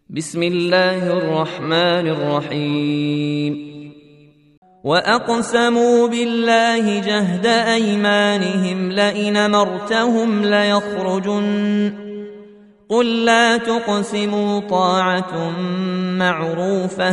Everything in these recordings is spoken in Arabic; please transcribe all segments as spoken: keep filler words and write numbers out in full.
بسم الله الرحمن الرحيم وأقسموا بالله جهد أيمانهم لئن أمرتهم ليخرجن قل لا تقسموا طاعة معروفة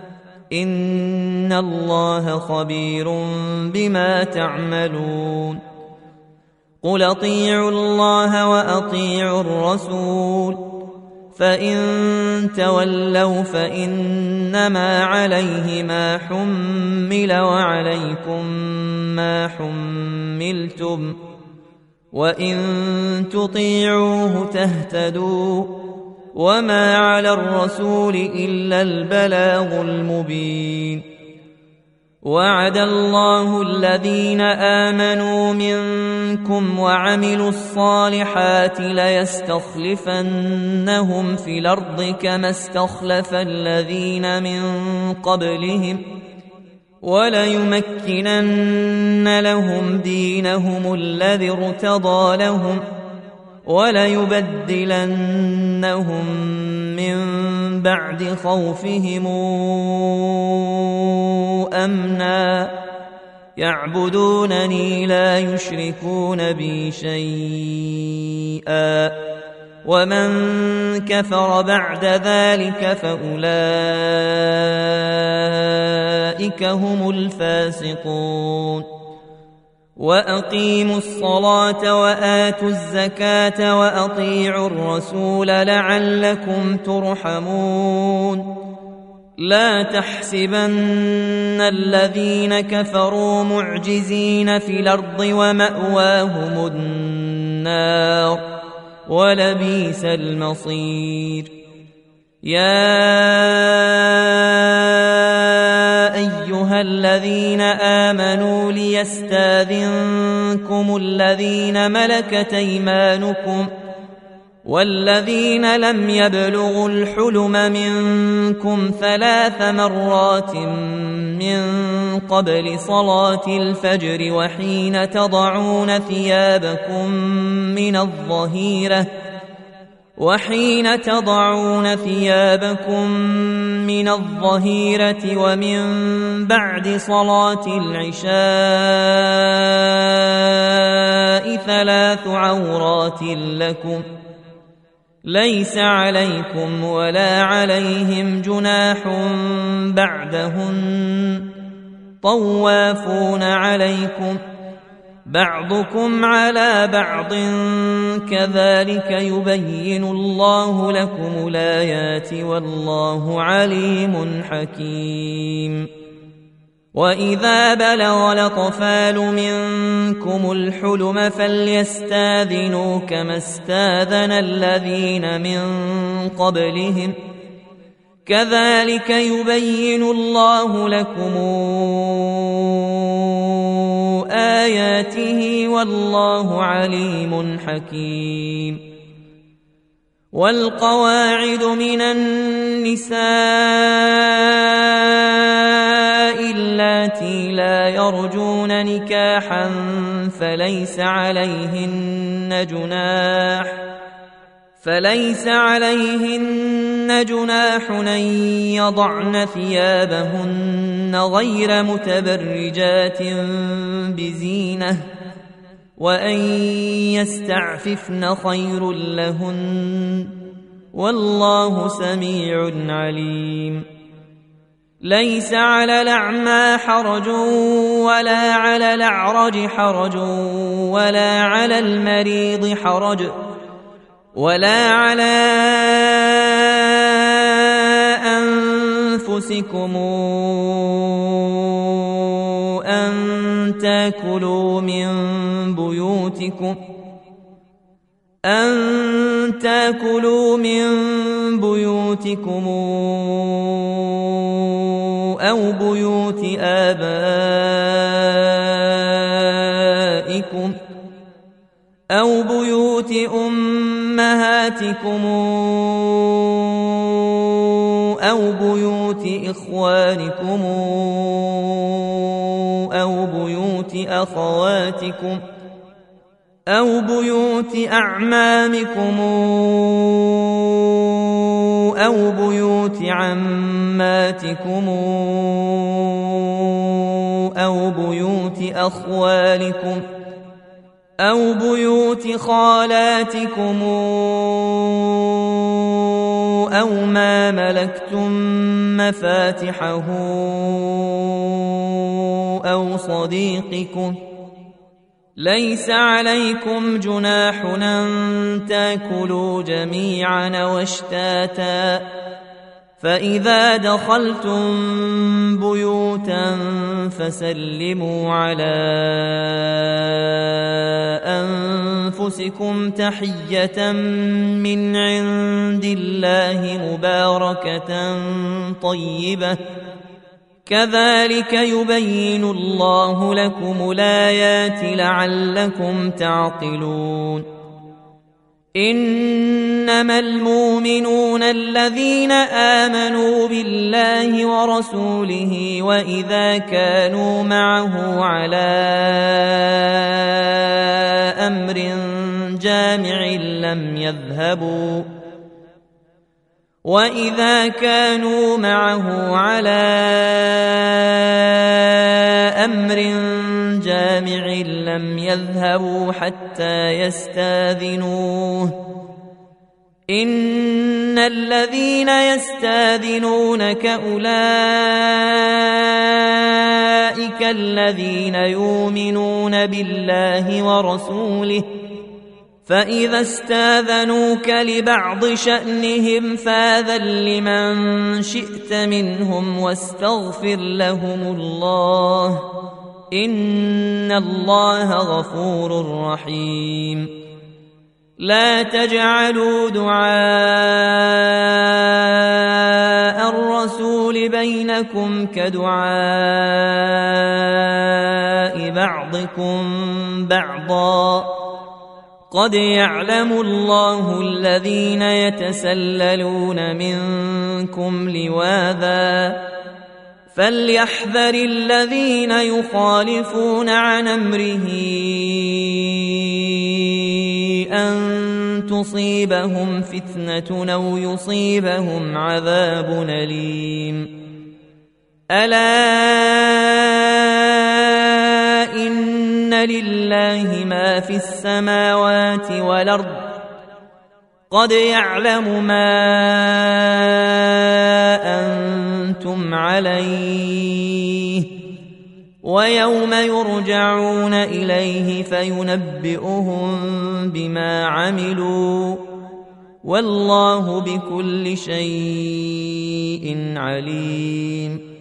إن الله خبير بما تعملون قل أطيعوا الله وأطيعوا الرسول فإن تولوا فإنما عليه ما حمل وعليكم ما حملتم وإن تطيعوه تهتدوا وما على الرسول إلا البلاغ المبين وعد الله الذين آمنوا منكم وعملوا الصالحات ليستخلفنهم في الأرض كما استخلف الذين من قبلهم وليمكنن لهم دينهم الذي ارتضى لهم وليبدلنهم من بعد خوفهم أمنا يعبدونني لا يشركون بي شيئا ومن كفر بعد ذلك فأولئك هم الفاسقون وأقيموا الصلاة وآتوا الزكاة وأطيعوا الرسول لعلكم ترحمون لا تحسبن الذين كفروا معجزين في الأرض ومأواهم النار ولبئس المصير يا أيها الذين آمنوا ليستاذنكم الذين ملكت أيمانكم والذين لم يبلغوا الحلم منكم ثلاث مرات من قبل صلاة الفجر وحين تضعون ثيابكم من الظهيرة وحين تضعون ثيابكم من الظهيرة ومن بعد صلاة العشاء ثلاث عورات لكم ليس عليكم ولا عليهم جناح بعدهن طوافون عليكم بعضكم على بعض كذلك يبين الله لكم الآيات والله عليم حكيم وإذا بلغ الأطفال منكم الحلم فليستاذنوا كما استاذن الذين من قبلهم كذلك يبين الله لكم آياته والله عليم حكيم والقواعد من النساء اللاتي لا يرجون نكاحا فليس عليهن جناح فليس عليهن جناح أن يضعن ثيابهن غير متبرجات بزينة وأن يستعففن خير لهن والله سميع عليم ليس على الأعمى حرج ولا على الأعرج حرج ولا على المريض حرج ولا على أنفسكم أن تأكلوا من بيوتكم أن تأكلوا من بيوتكم أو بيوت آبائكم أو بيوت أمهاتكم أو بيوت إخوانكم أو بيوت أخواتكم أو بيوت أعمامكم أو بيوت عماتكم أو بيوت أخوالكم أو بيوت خالاتكم أو ما ملكتم مفاتحه أو صديقكم. ليس عليكم جناح أن تاكلوا جميعا واشتاتا، فإذا دخلتم بيوتا فسلموا على أنفسكم تحية من عند الله مباركة طيبة، كذلك يبين الله لكم الآيات لعلكم تعقلون. إنما المؤمنون الذين آمنوا بالله ورسوله وإذا كانوا معه على أمر جامع لم يذهبوا وإذا كانوا معه على أمر جامع لم يذهبوا حتى يستاذنوه. إن الذين يستاذنونك أولئك الذين يؤمنون بالله ورسوله، فإذا استاذنوك لبعض شأنهم فاذن لمن شئت منهم واستغفر لهم الله، إن الله غفور رحيم. لا تجعلوا دعاء الرسول بينكم كدعاء بعضكم بعضا، قد يعلم الله الذين يتسللون منكم لواذا، فليحذر الذين يخالفون عن أمره أن تصيبهم فتنة أو يصيبهم عذاب أليم. ألا إن لله ما في السماوات والأرض، قد يعلم ما أنتم عليه، ويوم يرجعون إليه فينبئهم بما عملوا، والله بكل شيء عليم.